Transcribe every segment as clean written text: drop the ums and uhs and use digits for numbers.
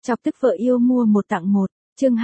Chọc tức vợ yêu mua một tặng một, chương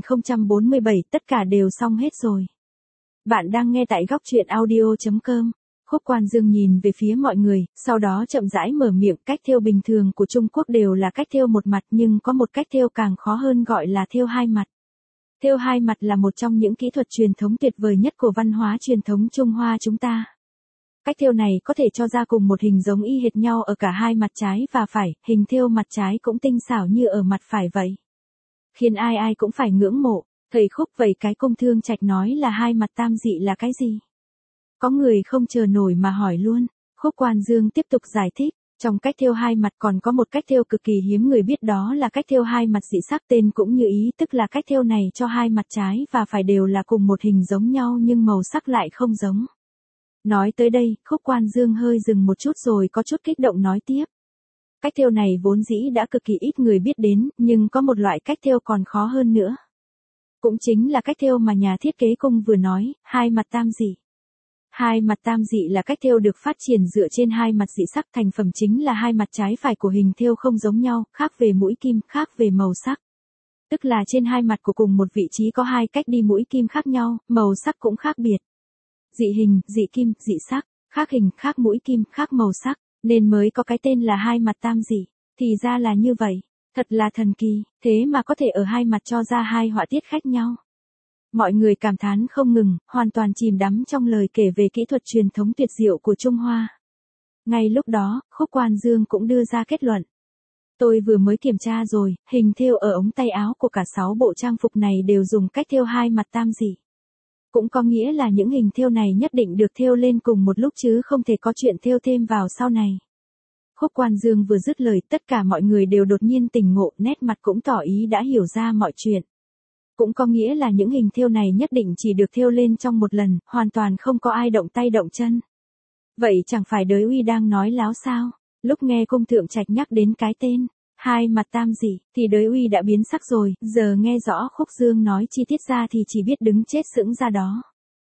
2047 tất cả đều xong hết rồi. Bạn đang nghe tại góc truyện audio.com. Khúc Quan Dương nhìn về phía mọi người, sau đó chậm rãi mở miệng. Cách thêu bình thường của Trung Quốc đều là cách thêu một mặt, nhưng có một cách thêu càng khó hơn gọi là thêu hai mặt. Thêu hai mặt là một trong những kỹ thuật truyền thống tuyệt vời nhất của văn hóa truyền thống Trung Hoa chúng ta. Cách thêu này có thể cho ra cùng một hình giống y hệt nhau ở cả hai mặt trái và phải, hình thêu mặt trái cũng tinh xảo như ở mặt phải vậy. Khiến ai ai cũng phải ngưỡng mộ. Thầy Khúc vậy cái Công Thương Trạch nói là hai mặt tam dị là cái gì? Có người không chờ nổi mà hỏi luôn. Khúc Quan Dương tiếp tục giải thích. Trong cách thêu hai mặt còn có một cách thêu cực kỳ hiếm người biết, đó là cách thêu hai mặt dị sắc, tên cũng như ý, tức là cách thêu này cho hai mặt trái và phải đều là cùng một hình giống nhau nhưng màu sắc lại không giống. Nói tới đây, Khúc Quan Dương hơi dừng một chút rồi có chút kích động nói tiếp. Cách thêu này vốn dĩ đã cực kỳ ít người biết đến, nhưng có một loại cách thêu còn khó hơn nữa. Cũng chính là cách thêu mà nhà thiết kế Cung vừa nói, hai mặt tam dị. Hai mặt tam dị là cách thêu được phát triển dựa trên hai mặt dị sắc, thành phẩm chính là hai mặt trái phải của hình thêu không giống nhau, khác về mũi kim, khác về màu sắc. Tức là trên hai mặt của cùng một vị trí có hai cách đi mũi kim khác nhau, màu sắc cũng khác biệt. Dị hình, dị kim, dị sắc, khác hình, khác mũi kim, khác màu sắc, nên mới có cái tên là hai mặt tam dị. Thì ra là như vậy, thật là thần kỳ, thế mà có thể ở hai mặt cho ra hai họa tiết khác nhau. Mọi người cảm thán không ngừng, hoàn toàn chìm đắm trong lời kể về kỹ thuật truyền thống tuyệt diệu của Trung Hoa. Ngay lúc đó, Khúc Quan Dương cũng đưa ra kết luận. Tôi vừa mới kiểm tra rồi, hình thêu ở ống tay áo của cả 6 bộ trang phục này đều dùng cách thêu hai mặt tam dị. Cũng có nghĩa là những hình thêu này nhất định được thêu lên cùng một lúc chứ không thể có chuyện thêu thêm vào sau này. Khúc Quan Dương vừa dứt lời, tất cả mọi người đều đột nhiên tỉnh ngộ, nét mặt cũng tỏ ý đã hiểu ra mọi chuyện. Cũng có nghĩa là những hình thêu này nhất định chỉ được thêu lên trong một lần, hoàn toàn không có ai động tay động chân. Vậy chẳng phải Đới Uy đang nói láo sao? Lúc nghe Công Thượng Trạch nhắc đến cái tên hai mặt tam dị, thì Đới Uy đã biến sắc rồi, giờ nghe rõ Khúc Dương nói chi tiết ra thì chỉ biết đứng chết sững ra đó.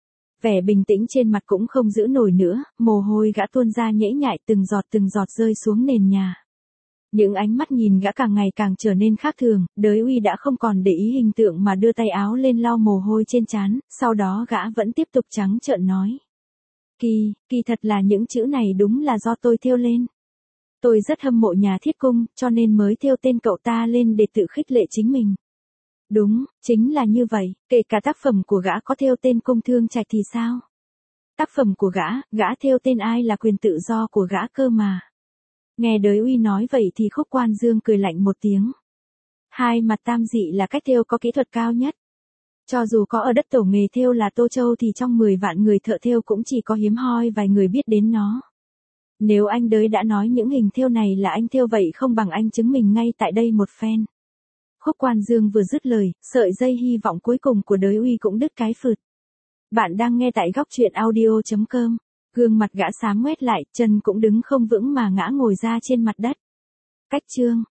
Vẻ bình tĩnh trên mặt cũng không giữ nổi nữa, mồ hôi gã tuôn ra nhễ nhại từng giọt rơi xuống nền nhà. Những ánh mắt nhìn gã càng ngày càng trở nên khác thường, Đới Uy đã không còn để ý hình tượng mà đưa tay áo lên lau mồ hôi trên trán, sau đó gã vẫn tiếp tục trắng trợn nói. Kỳ thật là những chữ này đúng là do tôi thêu lên. Tôi rất hâm mộ nhà thiết Cung, cho nên mới thêu tên cậu ta lên để tự khích lệ chính mình. Đúng, chính là như vậy, kể cả tác phẩm của gã có thêu tên Công Thương Trạch thì sao? Tác phẩm của gã thêu tên ai là quyền tự do của gã cơ mà. Nghe Đới Uy nói vậy thì Khúc Quan Dương cười lạnh một tiếng. Hai mặt tam dị là cách thêu có kỹ thuật cao nhất. Cho dù có ở đất tổ nghề thêu là Tô Châu thì trong 10 vạn người thợ thêu cũng chỉ có hiếm hoi vài người biết đến nó. Nếu anh Đới đã nói những hình thêu này là anh thêu vậy không bằng anh chứng minh ngay tại đây một phen. Khúc Quan Dương vừa dứt lời, sợi dây hy vọng cuối cùng của Đới Uy cũng đứt cái phượt. Bạn đang nghe tại góc truyện audio.com. Gương mặt gã xám ngoét lại, chân cũng đứng không vững mà ngã ngồi ra trên mặt đất. Cách chương.